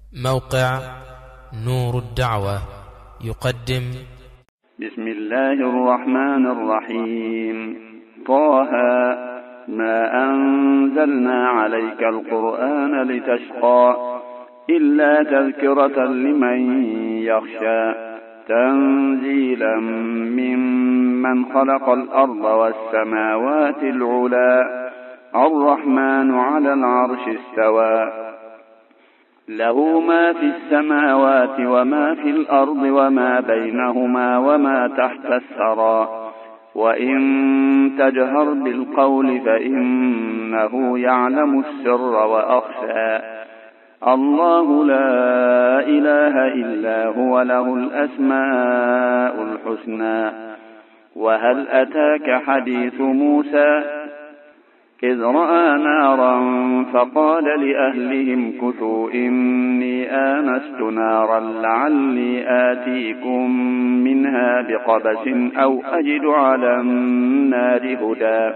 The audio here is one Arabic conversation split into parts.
موقع نور الدعوة يقدم بسم الله الرحمن الرحيم. طه ما أنزلنا عليك القرآن لتشقى إلا تذكرة لمن يخشى تنزيلا ممن خلق الأرض والسماوات العلى الرحمن على العرش استوى له ما في السماوات وما في الأرض وما بينهما وما تحت الثرى وإن تجهر بالقول فإنه يعلم السر وأخفى الله لا إله إلا هو له الأسماء الحسنى. وهل أتاك حديث موسى إذ رأى نارا فقال لأهلهم كثوا إني آنست نارا لعلي آتيكم منها بقبس أو أجد على النار هدى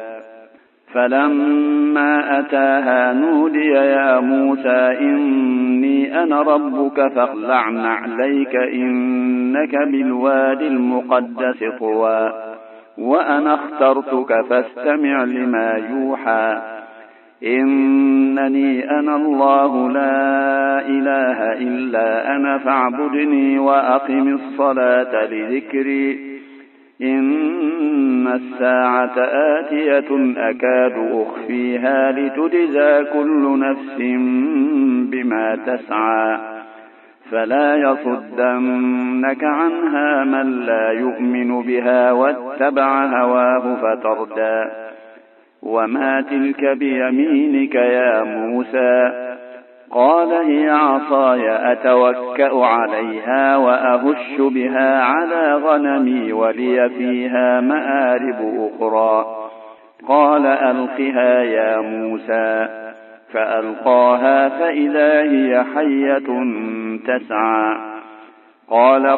فلما أتاها نودي يا موسى إني أنا ربك فاخلع نعليك إنك بالواد المقدس طوى وأنا اخترتك فاستمع لما يوحى إنني أنا الله لا إله إلا أنا فاعبدني وأقم الصلاة لذكري إن الساعة آتية أكاد أخفيها لتجزى كل نفس بما تسعى فلا يصدنك عنها من لا يؤمن بها واتبع هواه فتردى. وما تلك بيمينك يا موسى قال هي عصاي أتوكأ عليها وأهش بها على غنمي ولي فيها مآرب أخرى قال ألقها يا موسى فألقاها فإذا هي حية تسعى قال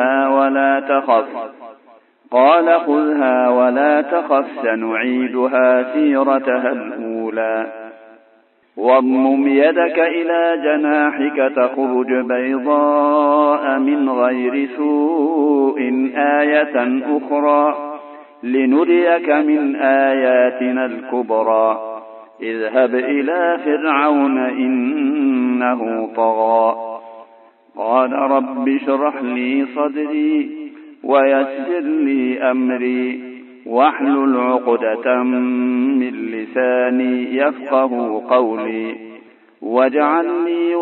خذها ولا تخف سنعيدها سيرتها الأولى واضمم يدك إلى جناحك تخرج بيضاء من غير سوء آية أخرى لنريك من آياتنا الكبرى اذهب إلى فرعون إنه طغى قال رب اشرح لي صدري ويسر لي أمري واحلل عقدة من لساني يفقه قولي واجعل لي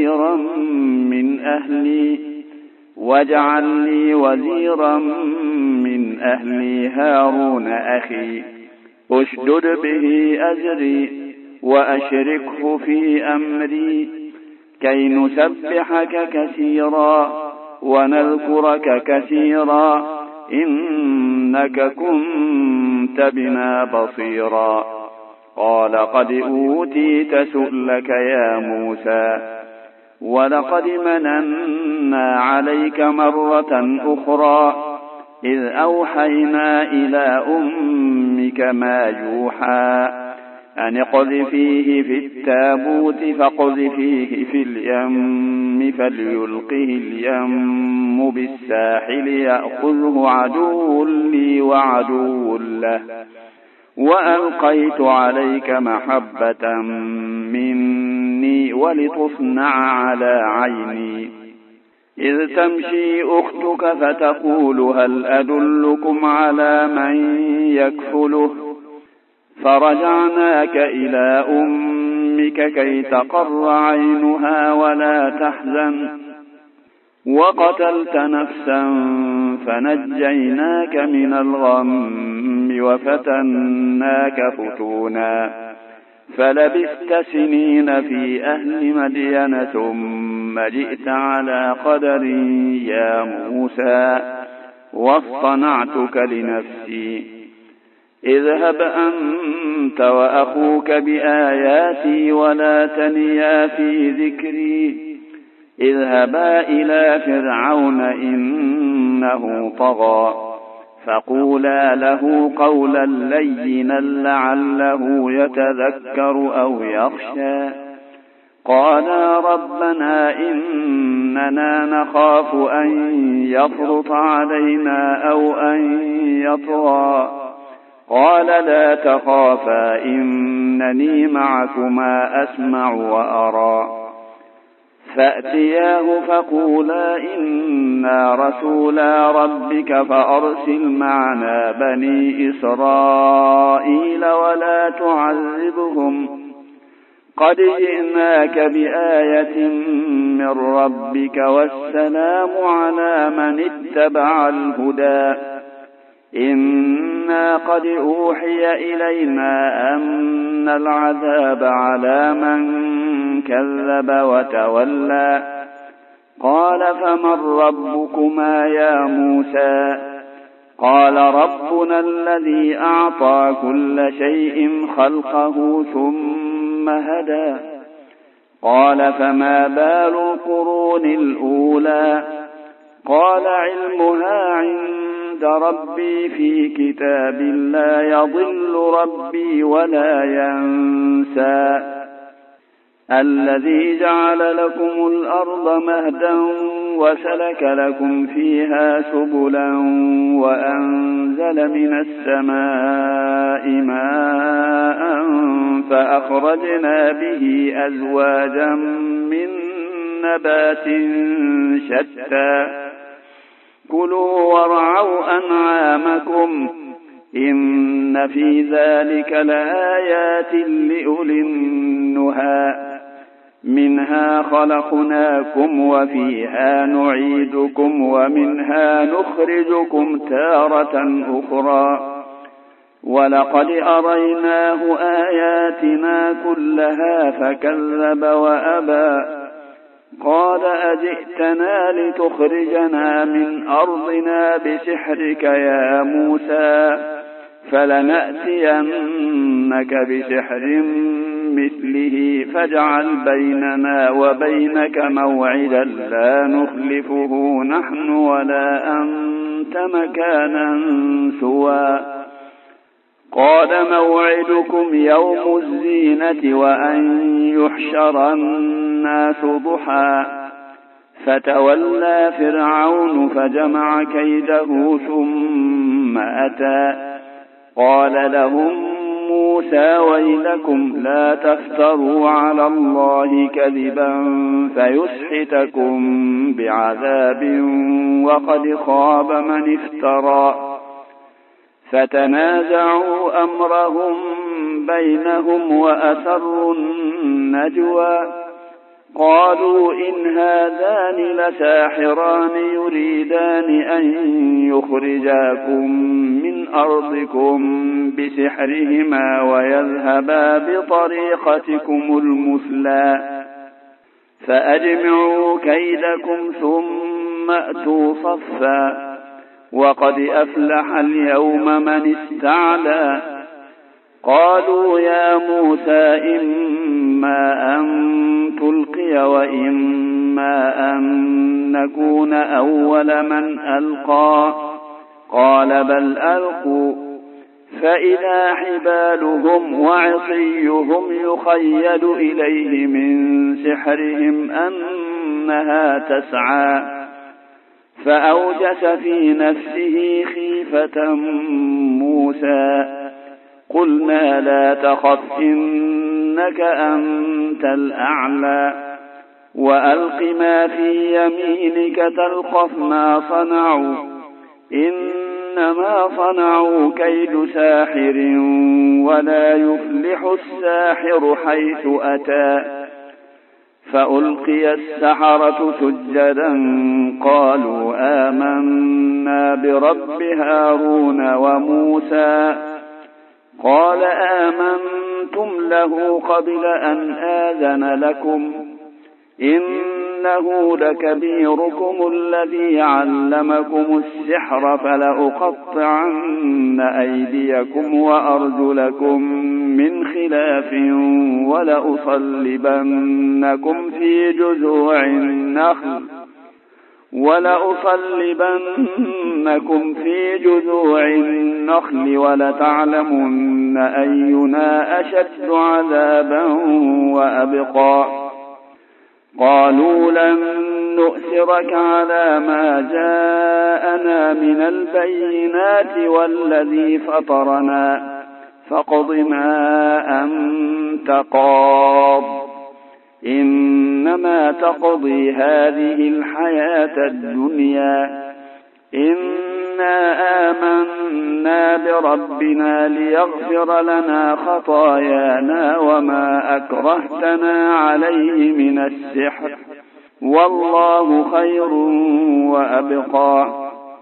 وزيرا من أهلي هارون أخي أشدد به أزري وأشركه في أمري كي نسبحك كثيرا ونذكرك كثيرا إنك كنت بنا بصيرا قال قد أوتيت سؤلك يا موسى ولقد مننا عليك مرة أخرى إذ أوحينا إلى أمك ما يوحى أن اقذفيه في التابوت فاقذفيه في اليم فليلقه اليم بالساحل يأخذه عدو لي وعدو له وألقيت عليك محبة مني ولتصنع على عيني إذ تمشي أختك فتقول هل أدلكم على من يكفله فرجعناك إلى أمك كي تقر عينها ولا تحزن وقتلت نفسا فنجيناك من الغم وفتناك فتونا فلبثت سنين في أهل مدين ثم جئت على قدر يا موسى واصطنعتك لنفسي اذهب أنت وأخوك بآياتي ولا تنيا في ذكري اذهبا إلى فرعون إنه طغى فقولا له قولا لينا لعله يتذكر أو يخشى قالا ربنا إننا نخاف أن يفرط علينا أو أن يطغى قال لا تخافا إنني معكما أسمع وأرى فأتياه فقولا إنا رسولا ربك فأرسل معنا بني إسرائيل ولا تعذبهم قد جئناك بآية من ربك والسلام على من اتبع الهدى إنا قد أوحي إلينا أن العذاب على من كذب وتولى قال فمن ربكما يا موسى قال ربنا الذي أعطى كل شيء خلقه ثم هدى قال فما بال القرون الأولى قال علمها عند ربي في كتاب لا يضل ربي ولا ينسى الذي جعل لكم الأرض مهدا وسلك لكم فيها سبلا وأنزل من السماء ماء فأخرجنا به أزواجا من نبات شتى كلوا وارعوا أنعامكم إن في ذلك لآيات لأولي النهى منها خلقناكم وفيها نعيدكم ومنها نخرجكم تارة أخرى ولقد أريناه آياتنا كلها فكذب وأبى قال أجئتنا لتخرجنا من أرضنا بسحرك يا موسى فلنأتينك بسحر مثله فاجعل بيننا وبينك موعدا لا نخلفه نحن ولا أنت مكانا سوى قال موعدكم يوم الزينة وأن يحشر الناس ضحى فتولى فرعون فجمع كيده ثم أتى قال لهم موسى ويلكم لا تفتروا على الله كذبا فيسحتكم بعذاب وقد خاب من افترى فتنازعوا أمرهم بينهم وأسروا النجوى قالوا إن هذان لساحران يريدان أن يخرجاكم من أرضكم بسحرهما ويذهبا بطريقتكم المثلى فأجمعوا كيدكم ثم أتوا صفا وقد أفلح اليوم من استعلى قالوا يا موسى إما أن تلقي وإما أن نكون أول من ألقى قال بل ألقوا فإذا حبالهم وعصيهم يخيل إليه من سحرهم أنها تسعى فأوجس في نفسه خيفة موسى قلنا لا تخف إنك أنت الأعلى وألق ما في يمينك تلقف ما صنعوا إنما صنعوا كيد ساحر ولا يفلح الساحر حيث أتى فألقي السحرة سجدا قالوا آمنا برب هارون وموسى قال آمنتم له قبل أن آذن لكم إنه لكبيركم الذي علمكم السحر فلأقطعن أيديكم وأرجلكم من خلاف ولأصلبنكم في جذوع النخل ولتعلمن أينا أشد عذابا وأبقى قالوا لن نؤثرك على ما جاءنا من البينات والذي فطرنا فاقض ما أنت قاض إنما تقضي هذه الحياة الدنيا إنا آمنا بربنا ليغفر لنا خطايانا وما أكرهتنا عليه من السحر والله خير وأبقى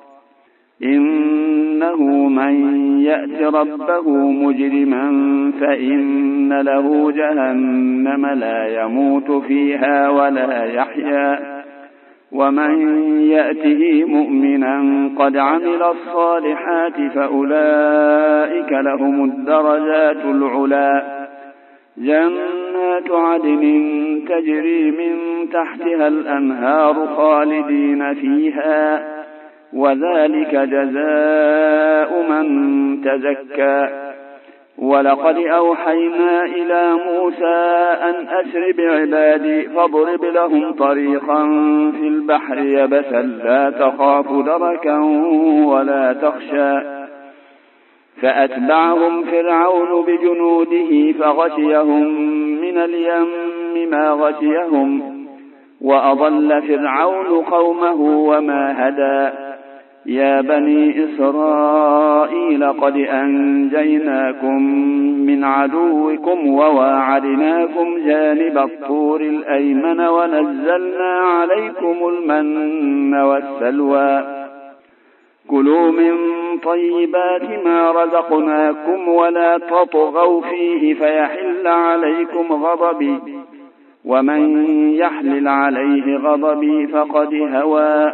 إنه من يأت ربه مجرما فإن له جهنم لا يموت فيها ولا يحيا ومن يأته مؤمنا قد عمل الصالحات فأولئك لهم الدرجات العلا جنات عدن تجري من تحتها الأنهار خالدين فيها وذلك جزاء من تزكى ولقد أوحينا إلى موسى أن أسر بعبادي فاضرب لهم طريقا في البحر يبسا لا تخاف دركا ولا تخشى فأتبعهم فرعون بجنوده فغشيهم من اليم ما غشيهم وأضل فرعون قومه وما هدى يا بني إسرائيل قد أنجيناكم من عدوكم وواعدناكم جانب الطور الأيمن ونزلنا عليكم المن والسلوى كلوا من طيبات ما رزقناكم ولا تطغوا فيه فيحل عليكم غضبي ومن يحلل عليه غضبي فقد هوى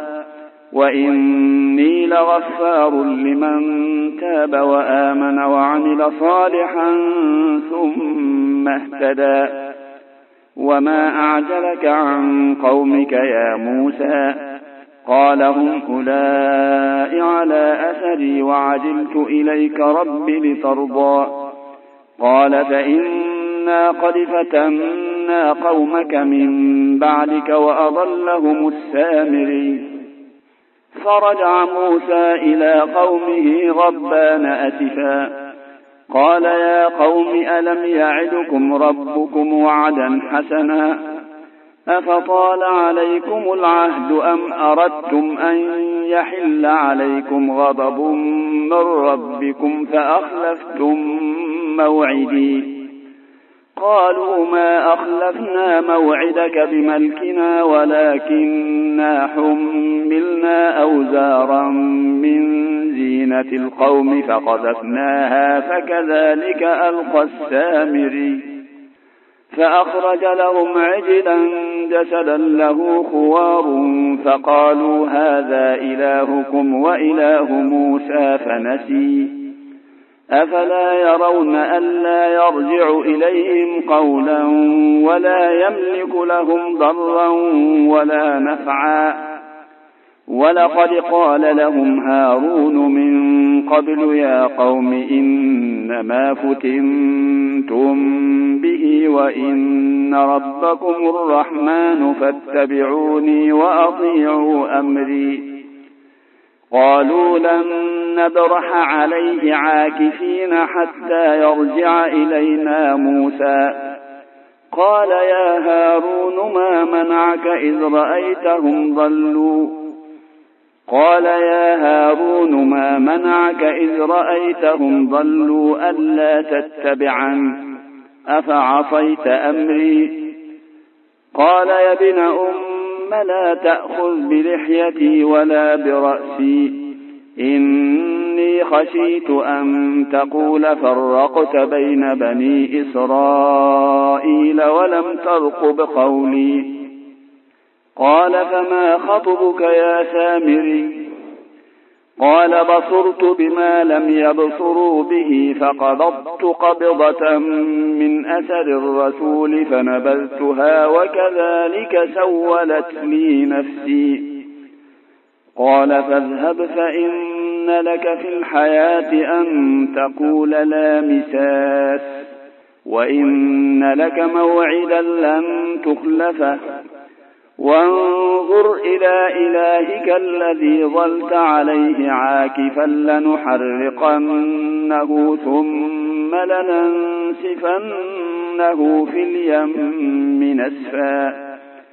وإني لغفار لمن تاب وآمن وعمل صالحا ثم اهتدى وما أعجلك عن قومك يا موسى قال هم أولئك على أثري وعجلت إليك رب لترضى قال فإنا قد فتنا قومك من بعدك وأضلهم السامري فرجع موسى إلى قومه غضبان أسفا قال يا قوم ألم يعدكم ربكم وعدا حسنا أفطال عليكم العهد أم أردتم أن يحل عليكم غضب من ربكم فأخلفتم موعدي قالوا ما أخلفنا موعدك بملكنا ولكننا حملنا أوزارا من زينة القوم فقذفناها فكذلك ألقى السامري فأخرج لهم عجلا جسدا له خوار فقالوا هذا إلهكم وإله موسى فنسي أفلا يرون ألا يرجع إليهم قولا ولا يملك لهم ضرا ولا نفعا ولقد قال لهم هارون من قبل يا قوم إنما فتنتم به وإن ربكم الرحمن فاتبعوني وأطيعوا أمري قالوا لن نبرح عليه عاكفين حتى يرجع إلينا موسى قال يا هارون ما منعك إذ رأيتهم ضلوا قال يا هارون ما منعك إذ رأيتهم ضلوا ألا تتبعن أفعصيت أمري قال يا ابن لا تأخذ بلحيتي ولا برأسي إني خشيت أن تقول فرقت بين بني إسرائيل ولم ترقب قولي قال فما خطبك يا سامري قال بصرت بما لم يبصروا به فقبضت قبضة من أثر الرسول فنبذتها وكذلك سولت لي نفسي قال فاذهب فإن لك في الحياة أن تقول لا مساس وإن لك موعدا لن تخلفه وانظر إلى إلهك الذي ظلت عليه عاكفا لنحرقنه ثم لننسفنه في اليم نسفا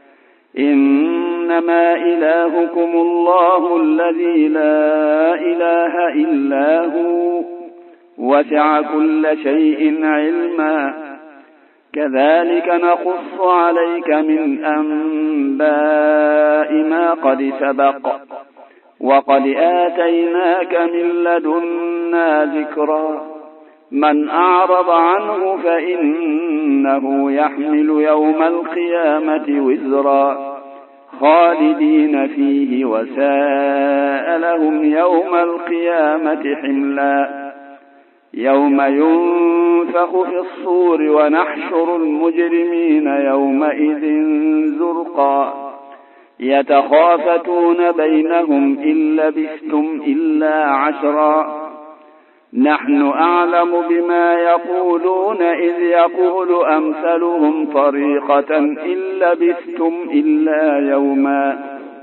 إنما إلهكم الله الذي لا إله إلا هو وسع كل شيء علما كذلك نقص عليك من أنباء ما قد سبق وقد آتيناك من لدنا ذكرا من أعرض عنه فإنه يحمل يوم القيامة وزرا خالدين فيه وساء لهم يوم القيامة حملا يوم ينفخ في الصور ونحشر المجرمين يومئذ زرقا يتخافتون بينهم إن لبثتم إلا عشرا نحن أعلم بما يقولون إذ يقول أمثلهم طريقة إن لبثتم إلا يوما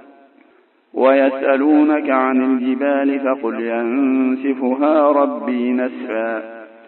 ويسألونك عن الجبال فقل ينسفها ربي نسفا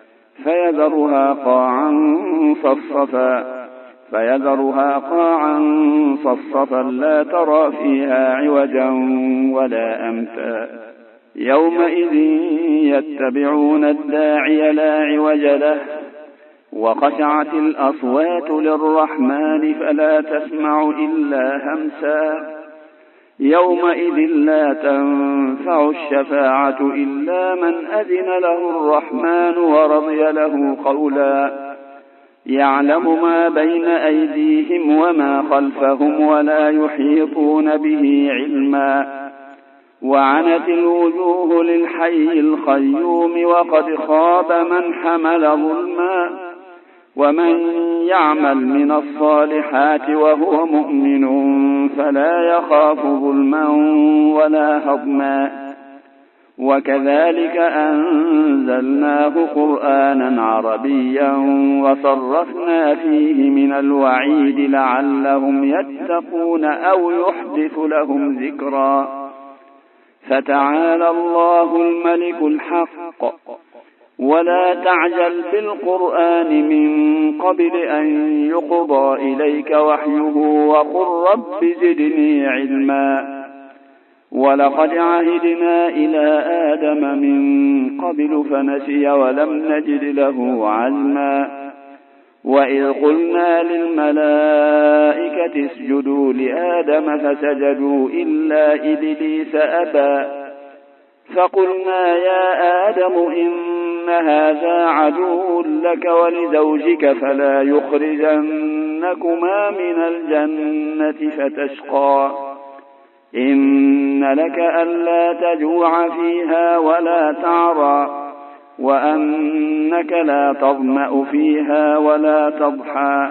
فيذرها قاعا صفصفا لا ترى فيها عوجا ولا أمتا يومئذ يتبعون الداعي لا عوج له وخشعت الأصوات للرحمن فلا تسمع إلا همسا يومئذ لا تنفع الشفاعة إلا من أذن له الرحمن ورضي له قولا يعلم ما بين أيديهم وما خلفهم ولا يحيطون به علما وعنت الوجوه للحي القيوم وقد خاب من حمل ظلما ومن يعمل من الصالحات وهو مؤمن فلا يخاف ظلما ولا هضما وكذلك أنزلناه قرآنا عربيا وصرفنا فيه من الوعيد لعلهم يتقون أو يحدث لهم ذكرا فتعالى الله الملك الحق ولا تعجل بالقرآن من قبل أن يقضى إليك وحيه وقل رب زدني علما ولقد عهدنا إلى آدم من قبل فنسي ولم نجد له عزما وإذ قلنا للملائكة اسجدوا لآدم فسجدوا إلا إبليس أبى فقلنا يا آدم إن هذا عدو لك ولزوجك فلا يخرجنكما من الجنة فتشقى إن لك ألا تجوع فيها ولا تعرى وأنك لا تظمأ فيها ولا تضحى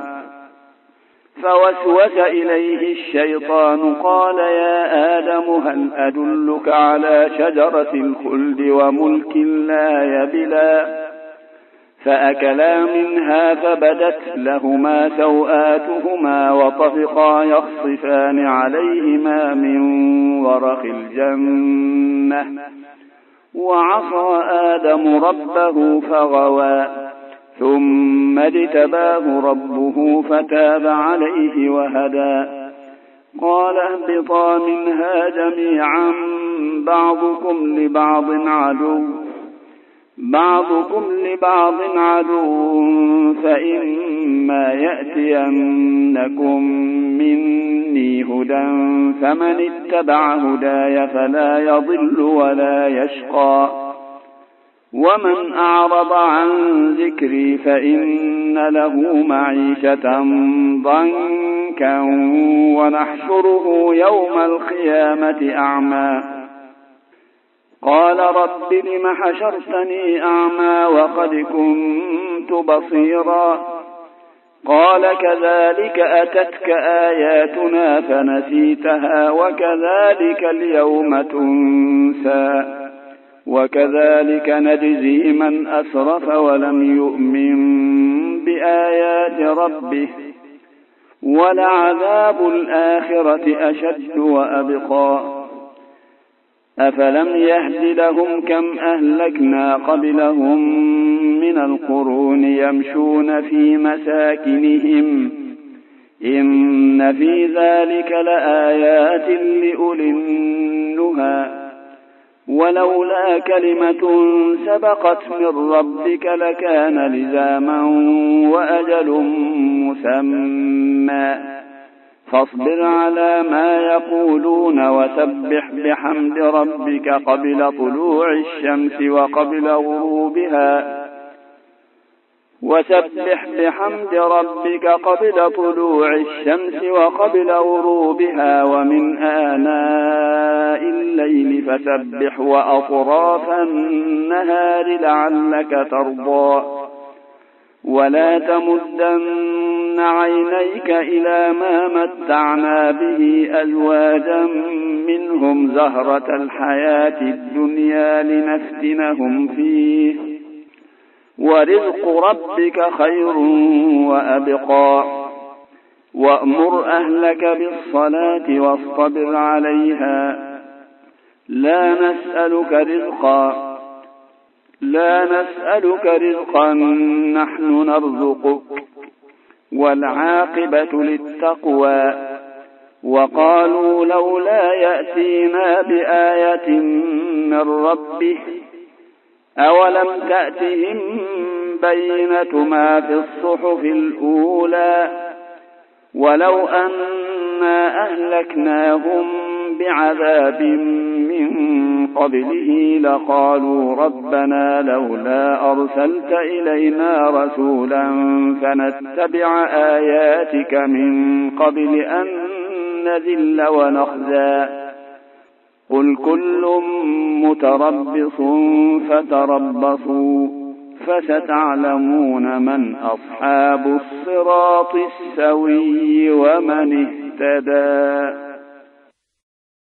فوسوس إليه الشيطان قال يا آدم هل أدلك على شجرة الخلد وملك لا يبلى فأكلا منها فبدت لهما سوآتهما وطفقا يخصفان عليهما من ورق الجنة وعصى آدم ربه فغوى ثم اجتباه ربه فتاب عليه وهدى قال اهبطا منها جميعا بعضكم لبعض عدو فإما يأتينكم مني هدى فمن اتبع هداي فلا يضل ولا يشقى ومن أعرض عن ذكري فإن له معيشة ضنكا ونحشره يوم القيامة أعمى قال رب لم حشرتني أعمى وقد كنت بصيرا قال كذلك أتتك آياتنا فنسيتها وكذلك اليوم تنسى وكذلك نجزي من أسرف ولم يؤمن بآيات ربه ولعذاب الآخرة أشد وأبقى أفلم يهد لهم كم أهلكنا قبلهم من القرون يمشون في مساكنهم إن في ذلك لآيات لأولي النهى ولولا كلمة سبقت من ربك لكان لزاما وأجل مسمى فاصبر على ما يقولون وسبح بحمد ربك قبل طلوع الشمس وقبل غروبها ومن آناء الليل فسبح وأطراف النهار لعلك ترضى ولا تمدن عينيك إلى ما متعنا به أزواجا منهم زهرة الحياة الدنيا لنفتنهم فيه ورزق ربك خير وأبقى وأمر أهلك بالصلاة واصطبر عليها لا نسألك رزقا نحن نرزقك والعاقبة للتقوى وقالوا لولا يأتينا بآية من ربه أولم تأتهم بينة ما في الصحف الأولى ولو أنا أهلكناهم بعذاب من قبله لقالوا ربنا لولا أرسلت إلينا رسولا فنتبع آياتك من قبل أن نذل ونخزى قل كل متربص فتربصوا فستعلمون من أصحاب الصراط السوي ومن اهتدى.